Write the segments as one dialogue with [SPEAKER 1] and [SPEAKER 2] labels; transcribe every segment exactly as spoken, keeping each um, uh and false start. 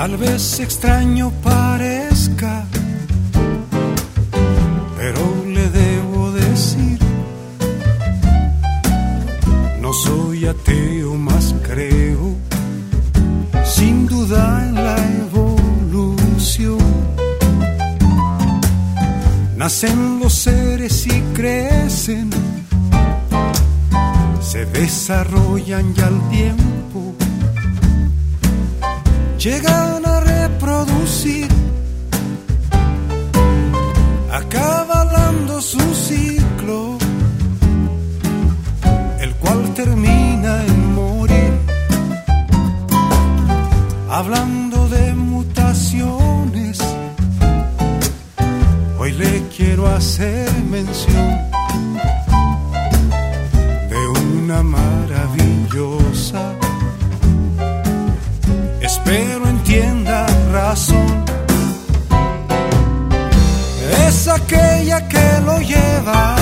[SPEAKER 1] Tal vez extraño parezca, pero le debo decir, no soy ateo, más creo, sin duda en la evolución. Nacen los seres y crecen, se desarrollan y al tiempo llegan a reproducir, acaba dando su ciclo, el cual termina en morir. Hablando de mutaciones, hoy le quiero hacer mención de una maravillosa, espero entienda razón. Es aquella que lo lleva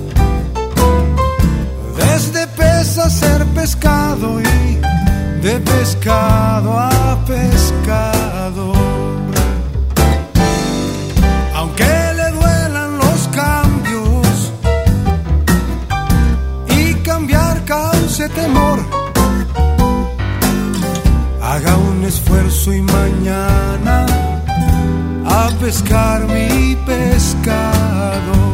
[SPEAKER 1] desde pez a ser pescado y de pescado a pescado. Aunque le duelan los cambios y cambiar cause temor, haga un esfuerzo y mañana a pescar mi pescado.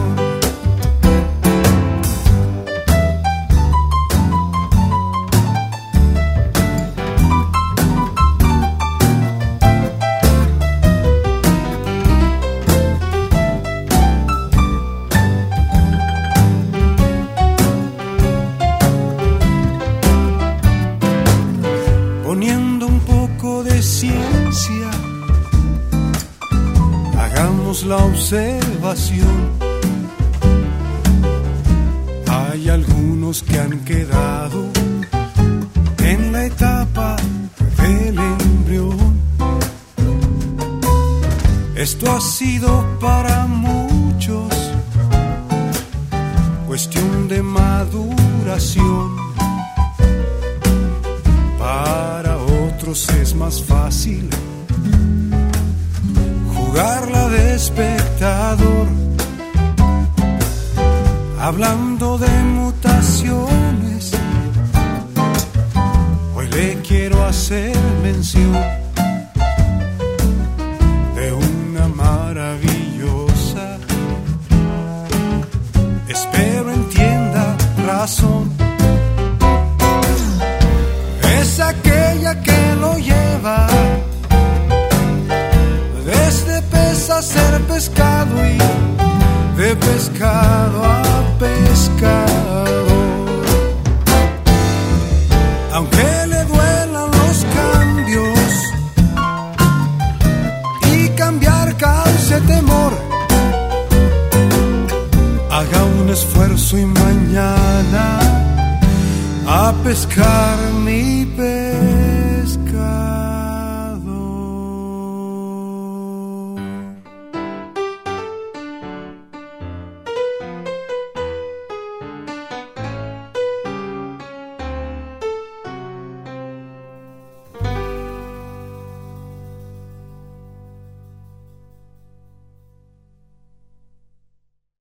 [SPEAKER 1] Poniendo un poco de ciencia, hagamos la observación. Hay algunos que han quedado en la etapa del embrión. Esto ha sido para muchos cuestión de maduración. Para otros es más fácil jugarla de espectador. Hablando de mutaciones, hoy le quiero hacer mención de una maravillosa, espero entienda razón. Es aquella que lo lleva desde pez a ser pescado y de pescado a pescado. Aunque le duelan los cambios y cambiar cause temor, haga un esfuerzo y mañana a pescar